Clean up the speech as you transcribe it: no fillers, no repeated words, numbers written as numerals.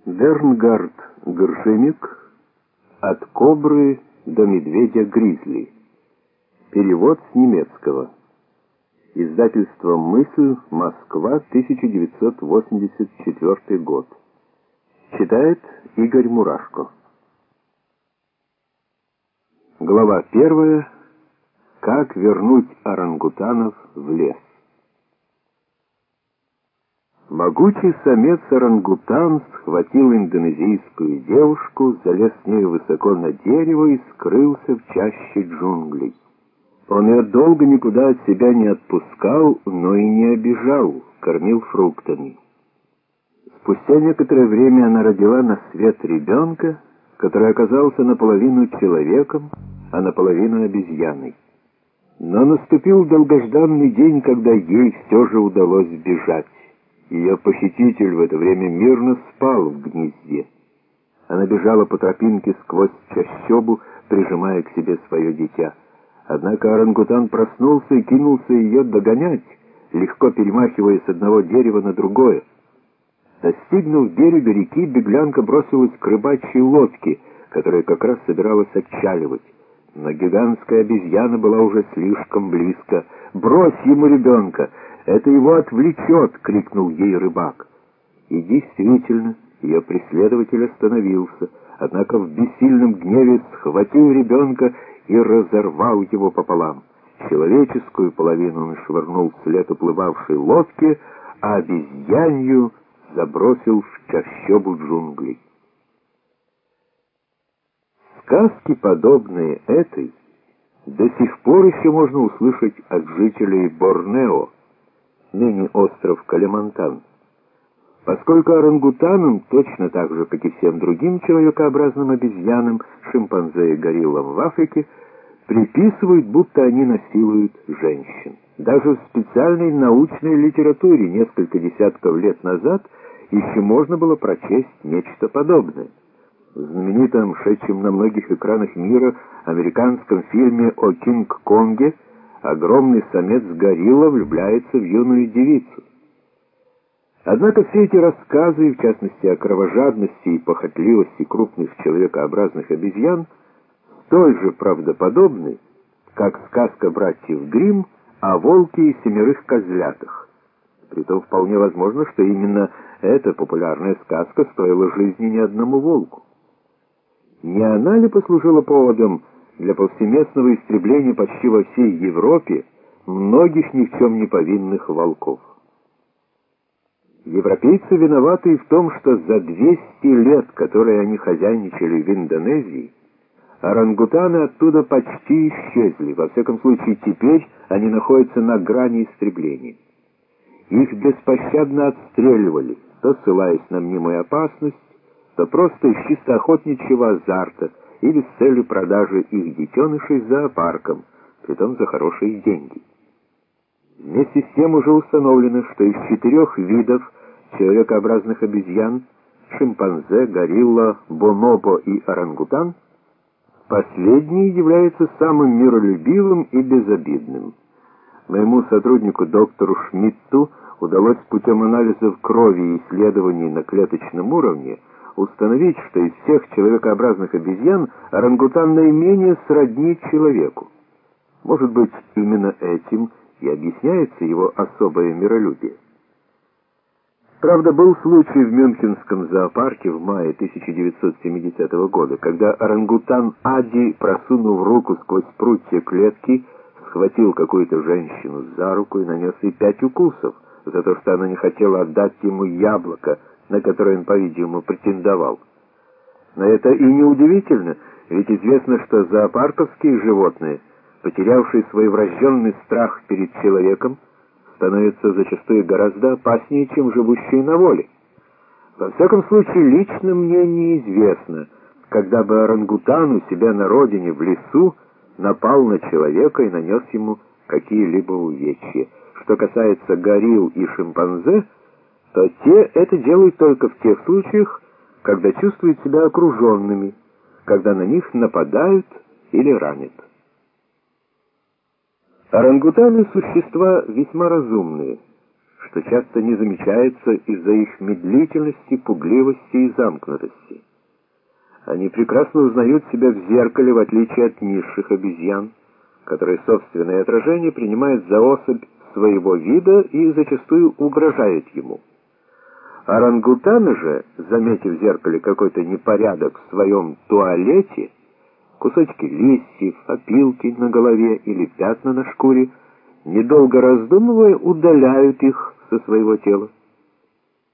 Бернгард Гршемик «От кобры до медведя-гризли». Перевод с немецкого. Издательство «Мысль», Москва, 1984 год. Читает Игорь Мурашко. Глава 1. Как вернуть орангутанов в лес. Могучий самец-орангутан схватил индонезийскую девушку, залез с ней высоко на дерево и скрылся в чаще джунглей. Он ее долго никуда от себя не отпускал, но и не обижал, кормил фруктами. Спустя некоторое время она родила на свет ребенка, который оказался наполовину человеком, а наполовину обезьяной. Но наступил долгожданный день, когда ей все же удалось сбежать. Ее похититель в это время мирно спал в гнезде. Она бежала по тропинке сквозь чащобу, прижимая к себе свое дитя. Однако орангутан проснулся и кинулся ее догонять, легко перемахивая с одного дерева на другое. Достигнув берега реки, беглянка бросилась к рыбачьей лодке, которая как раз собиралась отчаливать. Но гигантская обезьяна была уже слишком близко. «Брось ему ребенка! Это его отвлечет!» — крикнул ей рыбак. И действительно, ее преследователь остановился, однако в бессильном гневе схватил ребенка и разорвал его пополам. Человеческую половину он швырнул вслед уплывавшей лодке, а обезьянью забросил в чащобу джунглей. Сказки, подобные этой, до сих пор еще можно услышать от жителей Борнео, ныне остров Калимантан. Поскольку орангутанам, точно так же, как и всем другим человекообразным обезьянам, шимпанзе и гориллам в Африке, приписывают, будто они насилуют женщин. Даже в специальной научной литературе несколько десятков лет назад еще можно было прочесть нечто подобное. В знаменитом, шедшем на многих экранах мира, американском фильме о Кинг-Конге огромный самец-горилла влюбляется в юную девицу. Однако все эти рассказы, в частности о кровожадности и похотливости крупных человекообразных обезьян, столь же правдоподобны, как сказка братьев Гримм о волке и 7 козлятах. Притом вполне возможно, что именно эта популярная сказка стоила жизни не одному волку. Не она ли послужила поводом для повсеместного истребления почти во всей Европе многих ни в чем не повинных волков? Европейцы виноваты и в том, что за 200 лет, которые они хозяйничали в Индонезии, орангутаны оттуда почти исчезли. Во всяком случае, теперь они находятся на грани истребления. Их беспощадно отстреливали, то ссылаясь на мнимую опасность, то просто из чисто охотничьего азарта или с целью продажи их детенышей зоопаркам, притом за хорошие деньги. Вместе с тем уже установлено, что из 4 видов человекообразных обезьян — шимпанзе, горилла, бонобо и орангутан — последний является самым миролюбивым и безобидным. Моему сотруднику доктору Шмидту удалось путем анализов крови и исследований на клеточном уровне установить, что из всех человекообразных обезьян орангутан наименее сродни человеку. Может быть, именно этим и объясняется его особое миролюбие. Правда, был случай в Мюнхенском зоопарке в мае 1970 года, когда орангутан Ади, просунув руку сквозь прутья клетки, схватил какую-то женщину за руку и нанес ей 5 укусов за то, что она не хотела отдать ему яблоко, на которое он, по-видимому, претендовал. Но это и не удивительно, ведь известно, что зоопарковские животные, потерявшие свой врожденный страх перед человеком, становятся зачастую гораздо опаснее, чем живущие на воле. Во всяком случае, лично мне неизвестно, когда бы орангутан у себя на родине в лесу напал на человека и нанес ему какие-либо увечья. Что касается горилл и шимпанзе, то те это делают только в тех случаях, когда чувствуют себя окруженными, когда на них нападают или ранят. Орангутаны — существа весьма разумные. что часто не замечается из-за их медлительности, пугливости и замкнутости. Они прекрасно узнают себя в зеркале, в отличие от низших обезьян, которые собственное отражение принимают за особь своего вида и зачастую угрожают ему. Орангутаны же, заметив в зеркале какой-то непорядок в своем туалете, кусочки листьев, опилки на голове или пятна на шкуре, недолго раздумывая, удаляют их со своего тела.